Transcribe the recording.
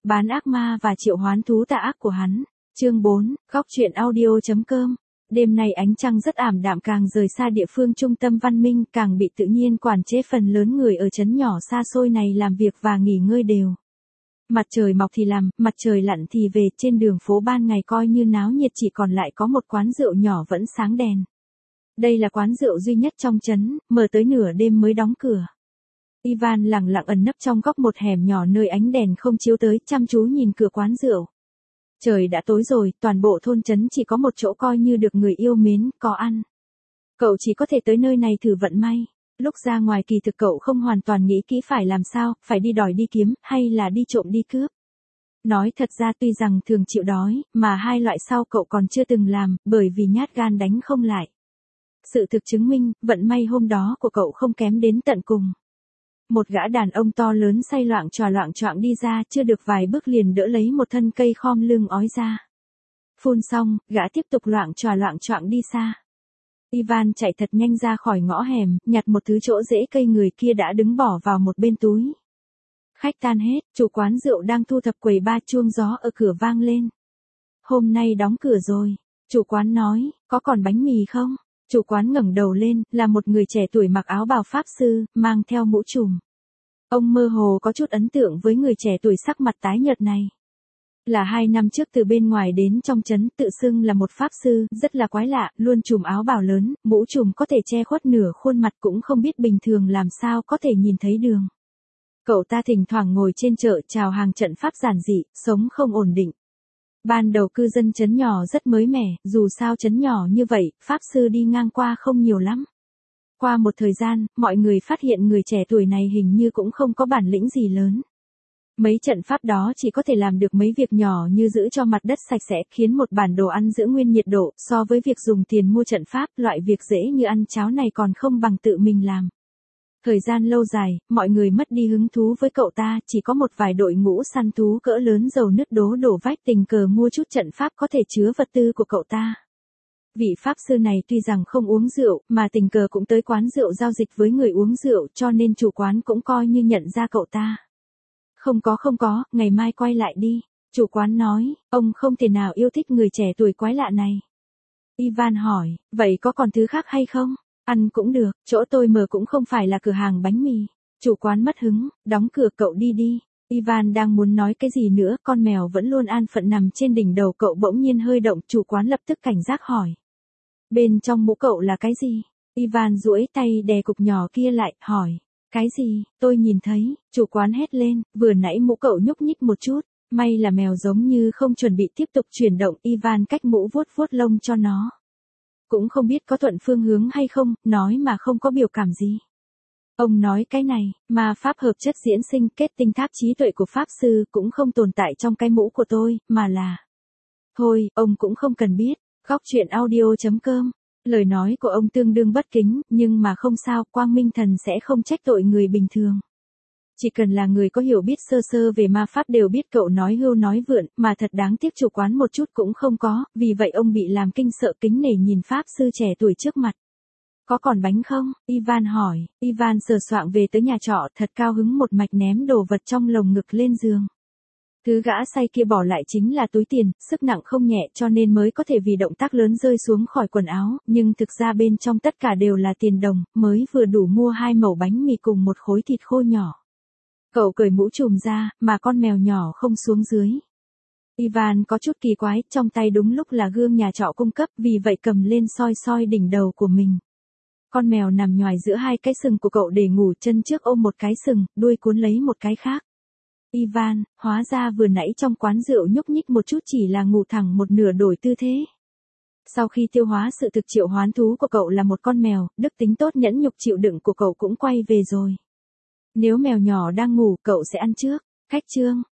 Bán ác ma và triệu hoán thú tà ác của hắn. Chương 4, góc truyện audio.com. Đêm nay ánh trăng rất ảm đạm, càng rời xa địa phương trung tâm văn minh càng bị tự nhiên quản chế, phần lớn người ở trấn nhỏ xa xôi này làm việc và nghỉ ngơi đều. Mặt trời mọc thì làm, mặt trời lặn thì về, trên đường phố ban ngày coi như náo nhiệt, chỉ còn lại có một quán rượu nhỏ vẫn sáng đèn. Đây là quán rượu duy nhất trong trấn, mở tới nửa đêm mới đóng cửa. Ivan lặng lặng ẩn nấp trong góc một hẻm nhỏ nơi ánh đèn không chiếu tới, chăm chú nhìn cửa quán rượu. Trời đã tối rồi, toàn bộ thôn trấn chỉ có một chỗ coi như được người yêu mến, có ăn. Cậu chỉ có thể tới nơi này thử vận may. Lúc ra ngoài kỳ thực cậu không hoàn toàn nghĩ kỹ phải làm sao, phải đi đòi đi kiếm, hay là đi trộm đi cướp. Nói thật ra tuy rằng thường chịu đói, mà hai loại sau cậu còn chưa từng làm, bởi vì nhát gan đánh không lại. Sự thực chứng minh, vận may hôm đó của cậu không kém đến tận cùng. Một gã đàn ông to lớn say loạng choạng đi ra, chưa được vài bước liền đỡ lấy một thân cây khom lưng ói ra. Phun xong, gã tiếp tục loạng choạng đi xa. Ivan chạy thật nhanh ra khỏi ngõ hẻm, nhặt một thứ chỗ rễ cây người kia đã đứng bỏ vào một bên túi. Khách tan hết, chủ quán rượu đang thu thập quầy ba, chuông gió ở cửa vang lên. Hôm nay đóng cửa rồi, chủ quán nói, có còn bánh mì không? Chủ quán ngẩng đầu lên, là một người trẻ tuổi mặc áo bào pháp sư, mang theo mũ trùm. Ông mơ hồ có chút ấn tượng với người trẻ tuổi sắc mặt tái nhợt này. Là 2 năm trước từ bên ngoài đến trong trấn, tự xưng là một pháp sư, rất là quái lạ, luôn trùm áo bào lớn, mũ trùm có thể che khuất nửa khuôn mặt, cũng không biết bình thường làm sao có thể nhìn thấy đường. Cậu ta thỉnh thoảng ngồi trên chợ chào hàng, trận pháp giản dị, sống không ổn định. Ban đầu cư dân trấn nhỏ rất mới mẻ, dù sao trấn nhỏ như vậy, pháp sư đi ngang qua không nhiều lắm. Qua một thời gian, mọi người phát hiện người trẻ tuổi này hình như cũng không có bản lĩnh gì lớn. Mấy trận pháp đó chỉ có thể làm được mấy việc nhỏ như giữ cho mặt đất sạch sẽ, khiến một bản đồ ăn giữ nguyên nhiệt độ, so với việc dùng tiền mua trận pháp, loại việc dễ như ăn cháo này còn không bằng tự mình làm. Thời gian lâu dài, mọi người mất đi hứng thú với cậu ta, chỉ có một vài đội ngũ săn thú cỡ lớn dầu nứt đổ vách tình cờ mua chút trận pháp có thể chứa vật tư của cậu ta. Vị pháp sư này tuy rằng không uống rượu, mà tình cờ cũng tới quán rượu giao dịch với người uống rượu, cho nên chủ quán cũng coi như nhận ra cậu ta. Không có, ngày mai quay lại đi. Chủ quán nói, ông không thể nào yêu thích người trẻ tuổi quái lạ này. Ivan hỏi, vậy có còn thứ khác hay không? Ăn cũng được, chỗ tôi mở cũng không phải là cửa hàng bánh mì. Chủ quán mất hứng, đóng cửa, cậu đi đi. Ivan đang muốn nói cái gì nữa, con mèo vẫn luôn an phận nằm trên đỉnh đầu cậu bỗng nhiên hơi động, chủ quán lập tức cảnh giác hỏi. Bên trong mũ cậu là cái gì? Ivan duỗi tay đè cục nhỏ kia lại, hỏi. Cái gì? Tôi nhìn thấy, chủ quán hét lên, vừa nãy mũ cậu nhúc nhích một chút, may là mèo giống như không chuẩn bị tiếp tục chuyển động, Ivan cách mũ vuốt lông cho nó. Cũng không biết có thuận phương hướng hay không, nói mà không có biểu cảm gì. Ông nói cái này, mà pháp hợp chất diễn sinh kết tinh tháp trí tuệ của pháp sư cũng không tồn tại trong cái mũ của tôi, mà là... Thôi, ông cũng không cần biết, góc truyện audio.com. Lời nói của ông tương đương bất kính, nhưng mà không sao, Quang Minh Thần sẽ không trách tội người bình thường. Chỉ cần là người có hiểu biết sơ sơ về ma pháp đều biết cậu nói hưu nói vượn, mà thật đáng tiếc chủ quán một chút cũng không có, vì vậy ông bị làm kinh sợ kính nể nhìn pháp sư trẻ tuổi trước mặt. Có còn bánh không? Ivan hỏi. Ivan sờ soạng về tới nhà trọ, thật cao hứng một mạch ném đồ vật trong lồng ngực lên giường. Thứ gã say kia bỏ lại chính là túi tiền, sức nặng không nhẹ cho nên mới có thể vì động tác lớn rơi xuống khỏi quần áo, nhưng thực ra bên trong tất cả đều là tiền đồng, mới vừa đủ mua 2 mẩu bánh mì cùng một khối thịt khô nhỏ. Cậu cởi mũ trùm ra, mà con mèo nhỏ không xuống dưới. Ivan có chút kỳ quái, trong tay đúng lúc là gương nhà trọ cung cấp, vì vậy cầm lên soi đỉnh đầu của mình. Con mèo nằm nhoài giữa hai cái sừng của cậu để ngủ, chân trước ôm một cái sừng, đuôi cuốn lấy một cái khác. Ivan, hóa ra vừa nãy trong quán rượu nhúc nhích một chút chỉ là ngủ thẳng một nửa đổi tư thế. Sau khi tiêu hóa sự thực triệu hoán thú của cậu là một con mèo, đức tính tốt nhẫn nhục chịu đựng của cậu cũng quay về rồi. Nếu mèo nhỏ đang ngủ, cậu sẽ ăn trước. Khách trương,